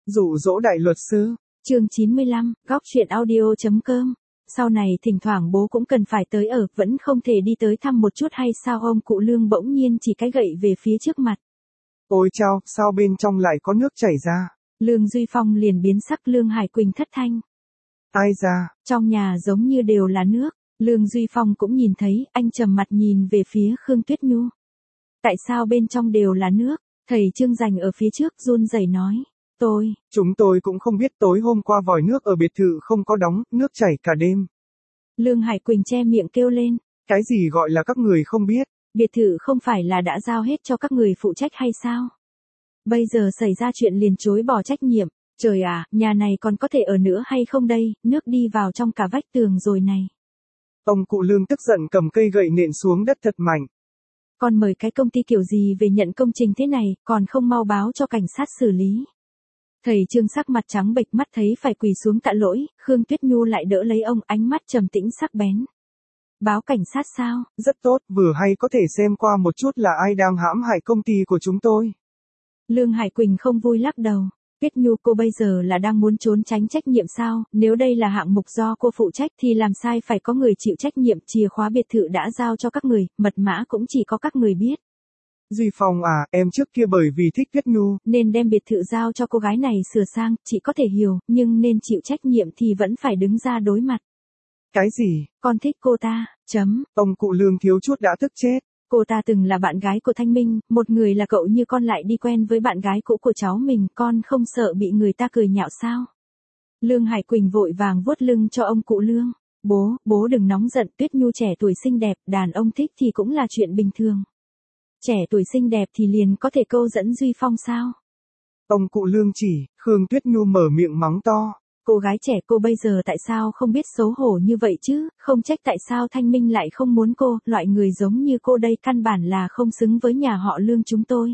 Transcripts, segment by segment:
Dụ dỗ đại luật sư. Chương 95, góc truyện audio.com. Sau này thỉnh thoảng bố cũng cần phải tới ở, vẫn không thể đi tới thăm một chút hay sao? Ông cụ Lương bỗng nhiên chỉ cái gậy về phía trước mặt. Ôi chao, sao bên trong lại có nước chảy ra? Lương Duy Phong liền biến sắc. Lương Hải Quỳnh thất thanh. Ai ra? Trong nhà giống như đều là nước. Lương Duy Phong cũng nhìn thấy, anh trầm mặt nhìn về phía Khương Tuyết Nhu. Tại sao bên trong đều là nước? Thầy Trương Dành ở phía trước run rẩy nói. Chúng tôi cũng không biết, tối hôm qua vòi nước ở biệt thự không có đóng, nước chảy cả đêm. Lương Hải Quỳnh che miệng kêu lên. Cái gì gọi là các người không biết? Biệt thự không phải là đã giao hết cho các người phụ trách hay sao? Bây giờ xảy ra chuyện liền chối bỏ trách nhiệm. Trời ạ, nhà này còn có thể ở nữa hay không đây? Nước đi vào trong cả vách tường rồi này. Ông cụ Lương tức giận cầm cây gậy nện xuống đất thật mạnh. Còn mời cái công ty kiểu gì về nhận công trình thế này, còn không mau báo cho cảnh sát xử lý. Thầy Trương sắc mặt trắng bệch, mắt thấy phải quỳ xuống tạ lỗi, Khương Tuyết Nhu lại đỡ lấy ông, ánh mắt trầm tĩnh sắc bén. Báo cảnh sát sao? Rất tốt, vừa hay có thể xem qua một chút là ai đang hãm hại công ty của chúng tôi. Lương Hải Quỳnh không vui lắc đầu. Tuyết Nhu, cô bây giờ là đang muốn trốn tránh trách nhiệm sao? Nếu đây là hạng mục do cô phụ trách thì làm sai phải có người chịu trách nhiệm. Chìa khóa biệt thự đã giao cho các người, mật mã cũng chỉ có các người biết. Duy Phong à, em trước kia bởi vì thích Tuyết Nhu nên đem biệt thự giao cho cô gái này sửa sang, chị có thể hiểu, nhưng nên chịu trách nhiệm thì vẫn phải đứng ra đối mặt. Cái gì? Con thích cô ta, chấm. Ông cụ Lương thiếu chút đã tức chết. Cô ta từng là bạn gái của Thanh Minh, một người là cậu như con lại đi quen với bạn gái cũ của cháu mình, con không sợ bị người ta cười nhạo sao? Lương Hải Quỳnh vội vàng vuốt lưng cho ông cụ Lương. Bố đừng nóng giận, Tuyết Nhu trẻ tuổi xinh đẹp, đàn ông thích thì cũng là chuyện bình thường. Trẻ tuổi xinh đẹp thì liền có thể câu dẫn Duy Phong sao? Ông cụ Lương chỉ, Khương Tuyết Nhu mở miệng mắng to. Cô gái trẻ cô bây giờ tại sao không biết xấu hổ như vậy chứ, không trách tại sao Thanh Minh lại không muốn cô, loại người giống như cô đây căn bản là không xứng với nhà họ Lương chúng tôi.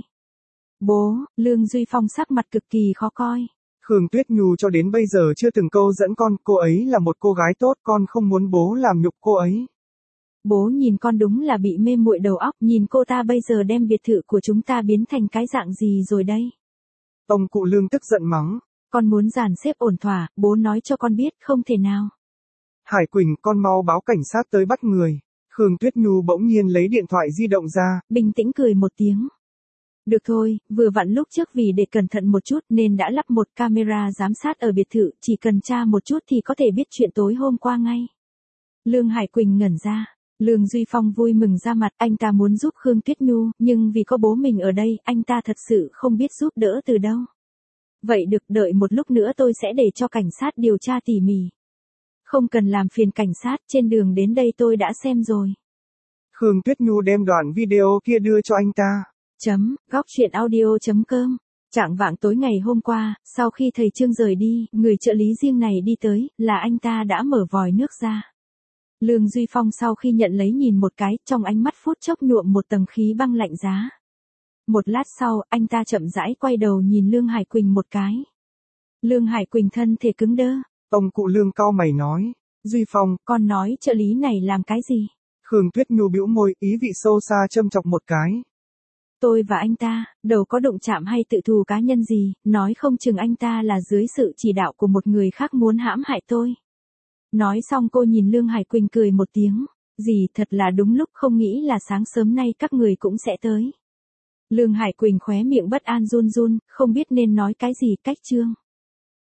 Lương Duy Phong sắc mặt cực kỳ khó coi. Khương Tuyết Nhu cho đến bây giờ chưa từng câu dẫn con, cô ấy là một cô gái tốt, con không muốn bố làm nhục cô ấy. Bố nhìn con đúng là bị mê muội đầu óc, nhìn cô ta bây giờ đem biệt thự của chúng ta biến thành cái dạng gì rồi đây? Ông cụ Lương tức giận mắng. Con muốn dàn xếp ổn thỏa, bố nói cho con biết không thể nào. Hải Quỳnh, con mau báo cảnh sát tới bắt người. Khương Tuyết Nhu bỗng nhiên lấy điện thoại di động ra. Bình tĩnh cười một tiếng. Được thôi, vừa vặn lúc trước vì để cẩn thận một chút nên đã lắp một camera giám sát ở biệt thự, chỉ cần tra một chút thì có thể biết chuyện tối hôm qua ngay. Lương Hải Quỳnh ngẩn ra. Lương Duy Phong vui mừng ra mặt, anh ta muốn giúp Khương Tuyết Nhu, nhưng vì có bố mình ở đây, anh ta thật sự không biết giúp đỡ từ đâu. Vậy được, đợi một lúc nữa tôi sẽ để cho cảnh sát điều tra tỉ mỉ. Không cần làm phiền cảnh sát, trên đường đến đây tôi đã xem rồi. Khương Tuyết Nhu đem đoạn video kia đưa cho anh ta. Góc truyện audio.com. Chạng vạng tối ngày hôm qua, sau khi thầy Trương rời đi, người trợ lý riêng này đi tới, là anh ta đã mở vòi nước ra. Lương Duy Phong sau khi nhận lấy nhìn một cái, trong ánh mắt phút chốc nhuộm một tầng khí băng lạnh giá. Một lát sau, anh ta chậm rãi quay đầu nhìn Lương Hải Quỳnh một cái. Lương Hải Quỳnh thân thể cứng đơ. Ông cụ Lương cau mày nói. Duy Phong, con nói trợ lý này làm cái gì? Khương Tuyết Nhu bĩu môi, ý vị sâu xa châm chọc một cái. Tôi và anh ta, đâu có đụng chạm hay tự thù cá nhân gì, nói không chừng anh ta là dưới sự chỉ đạo của một người khác muốn hãm hại tôi. Nói xong cô nhìn Lương Hải Quỳnh cười một tiếng. Gì thật là đúng lúc, không nghĩ là sáng sớm nay các người cũng sẽ tới. Lương Hải Quỳnh khóe miệng bất an run run, không biết nên nói cái gì. Cách Trương.